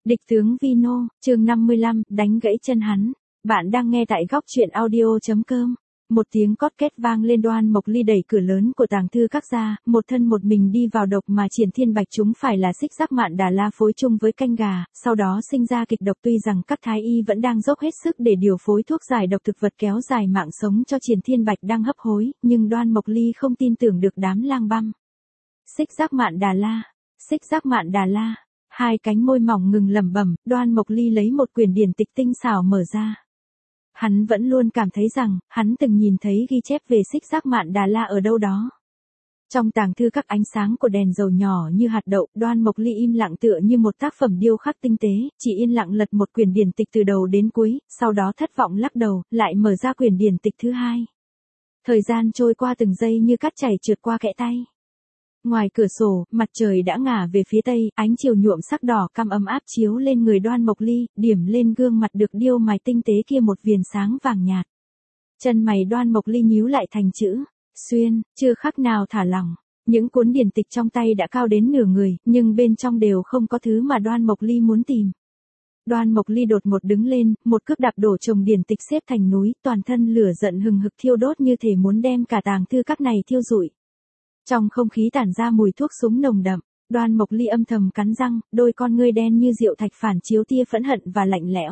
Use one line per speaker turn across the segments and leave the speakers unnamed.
Địch tướng Vino, chương 55, đánh gãy chân hắn. Bạn đang nghe tại góc truyện audio.com. Một tiếng cót két vang lên, Đoan Mộc Ly đẩy cửa lớn của tàng thư các ra, một thân một mình đi vào độc mà Triển Thiên Bạch chúng phải là xích giác mạn Đà La phối chung với canh gà, sau đó sinh ra kịch độc. Tuy rằng các thái y vẫn đang dốc hết sức để điều phối thuốc giải độc thực vật kéo dài mạng sống cho Triển Thiên Bạch đang hấp hối, nhưng Đoan Mộc Ly không tin tưởng được đám lang băm. Xích giác mạn Đà La, xích giác mạn Đà La. Hai cánh môi mỏng ngừng lẩm bẩm, Đoan Mộc Ly lấy một quyển điển tịch tinh xảo mở ra. Hắn vẫn luôn cảm thấy rằng, hắn từng nhìn thấy ghi chép về xích giác mạn Đà La ở đâu đó. Trong tàng thư các, ánh sáng của đèn dầu nhỏ như hạt đậu, Đoan Mộc Ly im lặng tựa như một tác phẩm điêu khắc tinh tế, chỉ yên lặng lật một quyển điển tịch từ đầu đến cuối, sau đó thất vọng lắc đầu, lại mở ra quyển điển tịch thứ hai. Thời gian trôi qua từng giây như cát chảy trượt qua kẽ tay. Ngoài cửa sổ, mặt trời đã ngả về phía tây, ánh chiều nhuộm sắc đỏ cam ấm áp chiếu lên người Đoan Mộc Ly, điểm lên gương mặt được điêu mài tinh tế kia một viền sáng vàng nhạt. Chân mày Đoan Mộc Ly nhíu lại thành chữ xuyên, chưa khắc nào thả lỏng. Những cuốn điển tịch trong tay đã cao đến nửa người, nhưng bên trong đều không có thứ mà Đoan Mộc Ly muốn tìm. Đoan Mộc Ly đột ngột đứng lên, một cước đạp đổ chồng điển tịch xếp thành núi, toàn thân lửa giận hừng hực thiêu đốt như thể muốn đem cả tàng thư các này thiêu rụi. Trong không khí tản ra mùi thuốc súng nồng đậm, Đoan Mộc Ly âm thầm cắn răng, đôi con ngươi đen như rượu thạch phản chiếu tia phẫn hận và lạnh lẽo.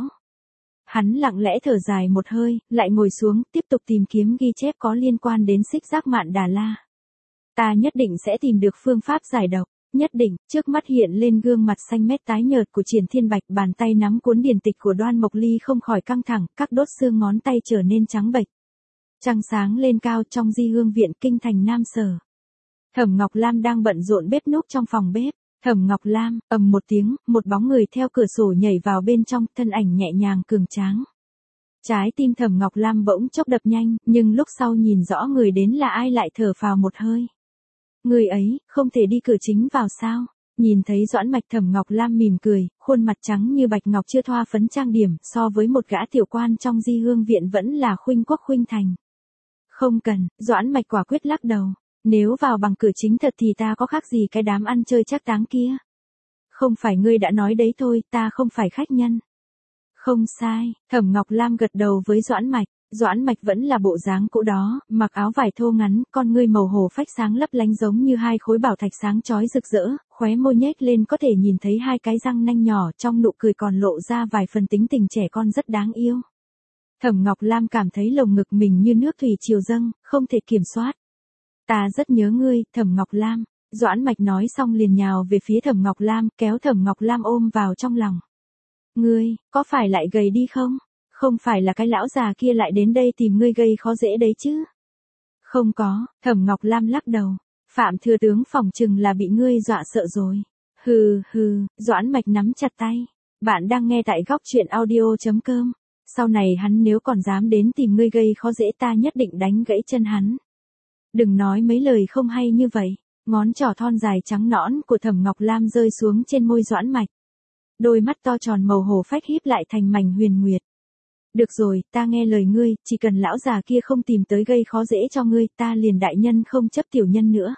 Hắn lặng lẽ thở dài một hơi, lại ngồi xuống, tiếp tục tìm kiếm ghi chép có liên quan đến xích giác mạn Đà La. Ta nhất định sẽ tìm được phương pháp giải độc, nhất định. Trước mắt hiện lên gương mặt xanh mét tái nhợt của Triển Thiên Bạch, bàn tay nắm cuốn điển tịch của Đoan Mộc Ly không khỏi căng thẳng, các đốt xương ngón tay trở nên trắng bệch. Trăng sáng lên cao trong Di Hương viện kinh thành Nam Sở. Thẩm Ngọc Lam đang bận rộn bếp núc trong phòng bếp. Thẩm Ngọc Lam, ầm một tiếng, một bóng người theo cửa sổ nhảy vào bên trong, thân ảnh nhẹ nhàng cường tráng. Trái tim Thẩm Ngọc Lam bỗng chốc đập nhanh, nhưng lúc sau nhìn rõ người đến là ai lại thở phào một hơi. Người ấy, không thể đi cửa chính vào sao? Nhìn thấy Doãn Mạch, Thẩm Ngọc Lam mỉm cười, khuôn mặt trắng như bạch ngọc chưa thoa phấn trang điểm, so với một gã tiểu quan trong Di Hương viện vẫn là khuynh quốc khuynh thành. Không cần, Doãn Mạch quả quyết lắc đầu. Nếu vào bằng cửa chính thật thì ta có khác gì cái đám ăn chơi trác táng kia. Không phải ngươi đã nói đấy thôi, ta không phải khách nhân. Không sai, Thẩm Ngọc Lam gật đầu với Doãn Mạch. Doãn Mạch vẫn là bộ dáng cũ đó, mặc áo vải thô ngắn, con ngươi màu hồ phách sáng lấp lánh giống như hai khối bảo thạch sáng chói rực rỡ, khóe môi nhếch lên có thể nhìn thấy hai cái răng nanh nhỏ, trong nụ cười còn lộ ra vài phần tính tình trẻ con rất đáng yêu. Thẩm Ngọc Lam cảm thấy lồng ngực mình như nước thủy triều dâng, không thể kiểm soát. Ta rất nhớ ngươi, Thẩm Ngọc Lam. Doãn Mạch nói xong liền nhào về phía Thẩm Ngọc Lam, kéo Thẩm Ngọc Lam ôm vào trong lòng. Ngươi, có phải lại gầy đi không? Không phải là cái lão già kia lại đến đây tìm ngươi gây khó dễ đấy chứ? Không có, Thẩm Ngọc Lam lắc đầu. Phạm thừa tướng phỏng chừng là bị ngươi dọa sợ rồi. Hừ hừ, Doãn Mạch nắm chặt tay. Bạn đang nghe tại góc truyện audio.com. Sau này hắn nếu còn dám đến tìm ngươi gây khó dễ ta nhất định đánh gãy chân hắn. Đừng nói mấy lời không hay như vậy. Ngón trỏ thon dài trắng nõn của Thẩm Ngọc Lam rơi xuống trên môi Doãn Mạch. Đôi mắt to tròn màu hồ phách híp lại thành mảnh huyền nguyệt. Được rồi, ta nghe lời ngươi, chỉ cần lão già kia không tìm tới gây khó dễ cho ngươi, ta liền đại nhân không chấp tiểu nhân nữa.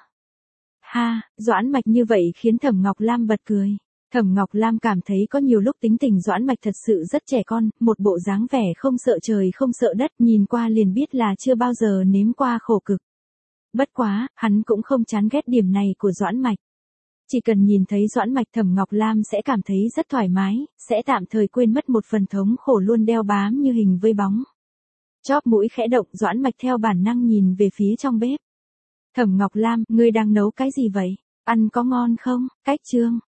Ha, Doãn Mạch như vậy khiến Thẩm Ngọc Lam bật cười. Thẩm Ngọc Lam cảm thấy có nhiều lúc tính tình Doãn Mạch thật sự rất trẻ con, một bộ dáng vẻ không sợ trời không sợ đất, nhìn qua liền biết là chưa bao giờ nếm qua khổ cực. Bất quá, hắn cũng không chán ghét điểm này của Doãn Mạch. Chỉ cần nhìn thấy Doãn Mạch, Thẩm Ngọc Lam sẽ cảm thấy rất thoải mái, sẽ tạm thời quên mất một phần thống khổ luôn đeo bám như hình với bóng. Chóp mũi khẽ động, Doãn Mạch theo bản năng nhìn về phía trong bếp. Thẩm Ngọc Lam, ngươi đang nấu cái gì vậy? Ăn có ngon không? Cách chương.